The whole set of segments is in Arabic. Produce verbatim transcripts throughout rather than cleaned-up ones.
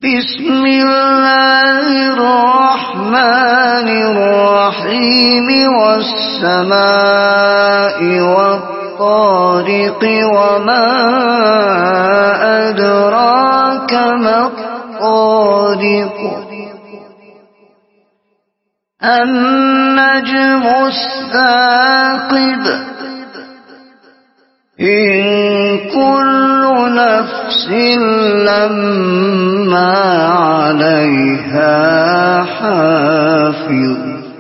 بسم الله الرحمن الرحيم والسماء والطارق وما أدراك ما الطارق النجم الثاقب إن كل نفس لما عليها حافظ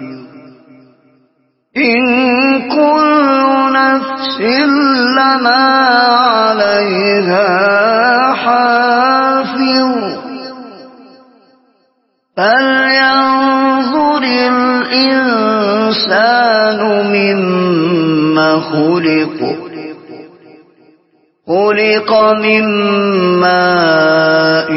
إن كل نفس لما عليها حافظ فلينظر الإنسان مما خلق خلق من ماء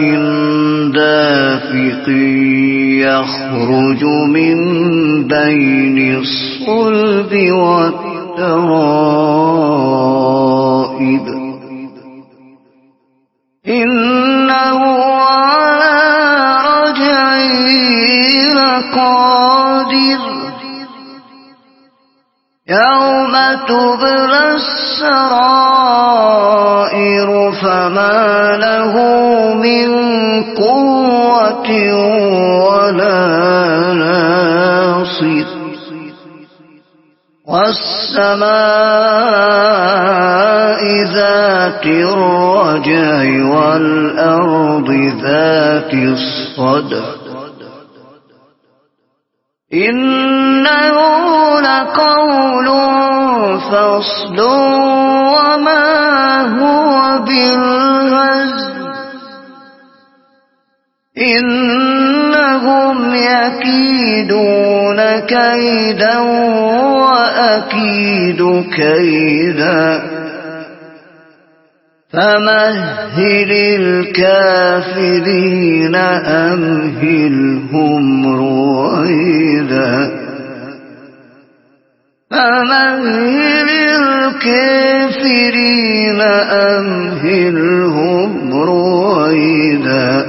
دافق يخرج من بين الصلب والترائب إنه على رجعه لقادر يوم تبلى السرائر فما له من قوة ولا ناصر والسماء ذات الرجع والأرض ذات الصدع إنه لقول فصل وما هو بالهزل إنهم يكيدون كيدا وأكيد كيدا فمهل الكافرين أمهلهم رويدا فمهل الكافرين أمهلهم رويدا